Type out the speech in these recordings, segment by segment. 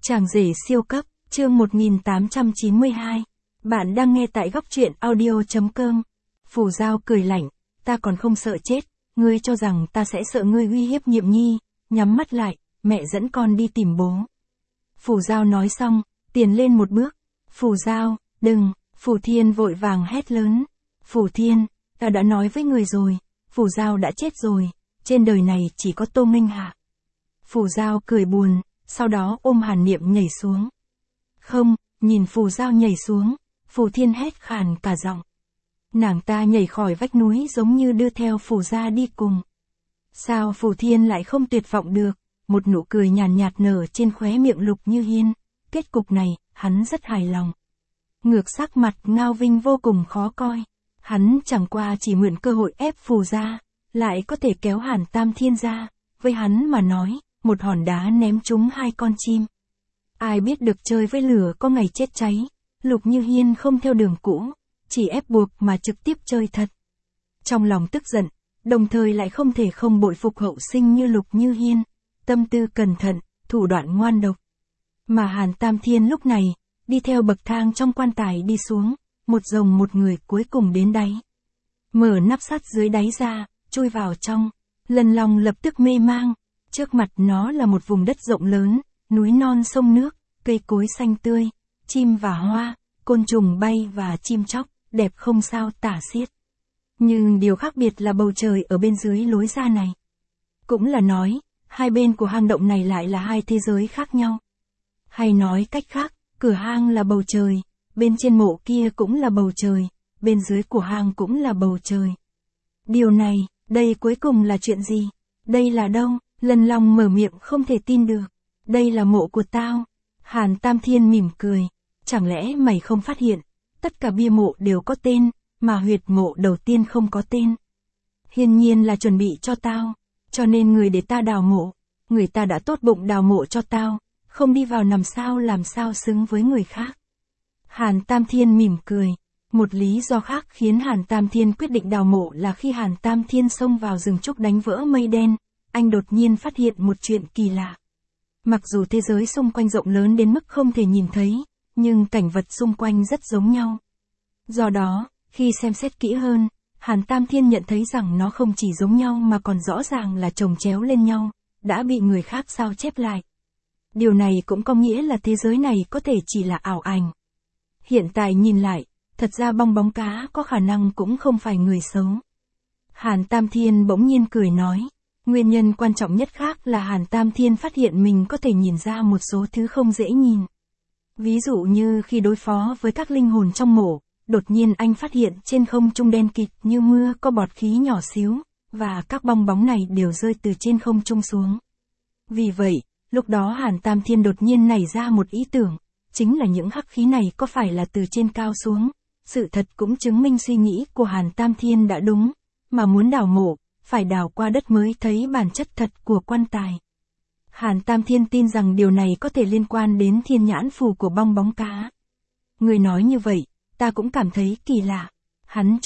Chàng rể siêu cấp, chương 1892. Bạn đang nghe tại góc truyện audio.com. Phù Giao cười lạnh, ta còn không sợ chết, ngươi cho rằng ta sẽ sợ ngươi uy hiếp Nhiệm Nhi, nhắm mắt lại, mẹ dẫn con đi tìm bố. Phù Giao nói xong, tiến lên một bước. Phù Giao, đừng, Phù Thiên vội vàng hét lớn. Phù Thiên, ta đã nói với người rồi, Phù Giao đã chết rồi, trên đời này chỉ có Tô Minh Hạ. Phù Giao cười buồn, sau đó ôm Hàn Niệm nhảy xuống. Không, nhìn Phù Giao nhảy xuống, Phù Thiên hét khàn cả giọng. Nàng ta nhảy khỏi vách núi giống như đưa theo Phù gia đi cùng. Sao Phù Thiên lại không tuyệt vọng được, một nụ cười nhàn nhạt nở trên khóe miệng Lục Như Hiên, kết cục này, hắn rất hài lòng. Ngược sắc mặt Ngao Vinh vô cùng khó coi, hắn chẳng qua chỉ mượn cơ hội ép Phù gia, lại có thể kéo Hàn Tam Thiên ra, với hắn mà nói, một hòn đá ném trúng hai con chim. Ai biết được chơi với lửa có ngày chết cháy, Lục Như Hiên không theo đường cũ, chỉ ép buộc mà trực tiếp chơi thật. Trong lòng tức giận, đồng thời lại không thể không bội phục hậu sinh như Lục Như Hiên, tâm tư cẩn thận, thủ đoạn ngoan độc. Mà Hàn Tam Thiên lúc này, đi theo bậc thang trong quan tài đi xuống, một dòng một người cuối cùng đến đáy. Mở nắp sắt dưới đáy ra, chui vào trong, Lân Long lập tức mê mang. Trước mặt nó là một vùng đất rộng lớn, núi non sông nước, cây cối xanh tươi, chim và hoa, côn trùng bay và chim chóc, đẹp không sao tả xiết. Nhưng điều khác biệt là bầu trời ở bên dưới lối ra này. Cũng là nói, hai bên của hang động này lại là hai thế giới khác nhau. Hay nói cách khác, cửa hang là bầu trời, bên trên mộ kia cũng là bầu trời, bên dưới của hang cũng là bầu trời. Điều này, đây cuối cùng là chuyện gì? Đây là đâu? Lân Long mở miệng không thể tin được. Đây là mộ của tao. Hàn Tam Thiên mỉm cười. Chẳng lẽ mày không phát hiện, tất cả bia mộ đều có tên, mà huyệt mộ đầu tiên không có tên. Hiển nhiên là chuẩn bị cho tao, cho nên người để ta đào mộ, người ta đã tốt bụng đào mộ cho tao, không đi vào nằm sao làm sao xứng với người khác. Hàn Tam Thiên mỉm cười. Một lý do khác khiến Hàn Tam Thiên quyết định đào mộ là khi Hàn Tam Thiên xông vào rừng trúc đánh vỡ mây đen, anh đột nhiên phát hiện một chuyện kỳ lạ. Mặc dù thế giới xung quanh rộng lớn đến mức không thể nhìn thấy, nhưng cảnh vật xung quanh rất giống nhau. Do đó, khi xem xét kỹ hơn, Hàn Tam Thiên nhận thấy rằng nó không chỉ giống nhau mà còn rõ ràng là chồng chéo lên nhau, đã bị người khác sao chép lại. Điều này cũng có nghĩa là thế giới này có thể chỉ là ảo ảnh. Hiện tại nhìn lại, thật ra bong bóng cá có khả năng cũng không phải người xấu. Hàn Tam Thiên bỗng nhiên cười nói. Nguyên nhân quan trọng nhất khác là Hàn Tam Thiên phát hiện mình có thể nhìn ra một số thứ không dễ nhìn. Ví dụ như khi đối phó với các linh hồn trong mộ, đột nhiên anh phát hiện trên không trung đen kịt như mưa có bọt khí nhỏ xíu, và các bong bóng này đều rơi từ trên không trung xuống. Vì vậy, lúc đó Hàn Tam Thiên đột nhiên nảy ra một ý tưởng, chính là những hắc khí này có phải là từ trên cao xuống. Sự thật cũng chứng minh suy nghĩ của Hàn Tam Thiên đã đúng, mà muốn đào mộ, phải đào qua đất mới thấy bản chất thật của quan tài. Hàn Tam Thiên tin rằng điều này có thể liên quan đến thiên nhãn phù của bong bóng cá. Người nói như vậy, ta cũng cảm thấy kỳ lạ. Hắn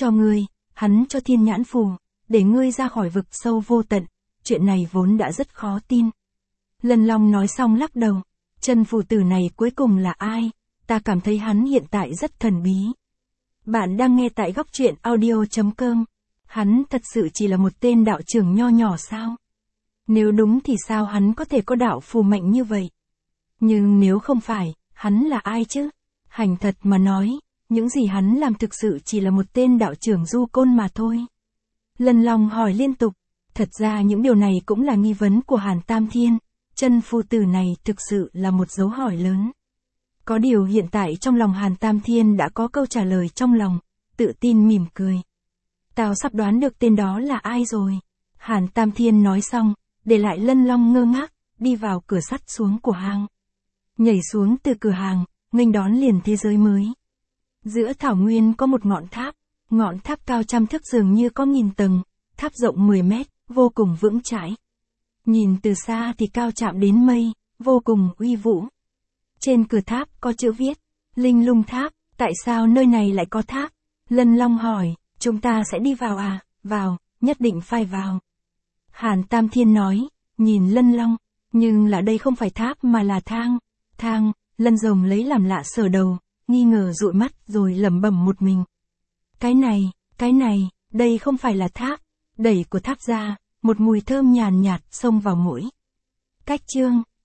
cho thiên nhãn phù, để ngươi ra khỏi vực sâu vô tận, chuyện này vốn đã rất khó tin. Lân Long nói xong lắc đầu, chân phù tử này cuối cùng là ai? Ta cảm thấy hắn hiện tại rất thần bí. Bạn đang nghe tại góc truyện audio.com. Hắn thật sự chỉ là một tên đạo trưởng nho nhỏ sao? Nếu đúng thì sao hắn có thể có đạo phù mạnh như vậy? Nhưng nếu không phải, hắn là ai chứ? Hành thật mà nói, những gì hắn làm thực sự chỉ là một tên đạo trưởng du côn mà thôi. Lân Long hỏi liên tục, thật ra những điều này cũng là nghi vấn của Hàn Tam Thiên, chân phù tử này thực sự là một dấu hỏi lớn. Có điều hiện tại trong lòng Hàn Tam Thiên đã có câu trả lời trong lòng, tự tin mỉm cười. Tao sắp đoán được tên đó là ai rồi. Hàn Tam Thiên nói xong, để lại Lân Long ngơ ngác, đi vào cửa sắt xuống của hang. Nhảy xuống từ cửa hàng, nghênh đón liền thế giới mới. Giữa thảo nguyên có một ngọn tháp cao trăm thước dường như có 1000 tầng, tháp rộng 10 mét, vô cùng vững chãi. Nhìn từ xa thì cao chạm đến mây, vô cùng uy vũ. Trên cửa tháp có chữ viết, Linh Lung Tháp, tại sao nơi này lại có tháp? Lân Long hỏi. Chúng ta sẽ đi vào à? Vào, nhất định phải vào. Hàn Tam Thiên nói, nhìn Lân Long, nhưng là đây không phải tháp mà là thang. thang, Lân Rồng lấy làm lạ sờ đầu, nghi ngờ dụi mắt rồi lẩm bẩm một mình. Cái này, đây không phải là tháp. Đẩy của tháp ra, một mùi thơm nhàn nhạt xông vào mũi. Cách chương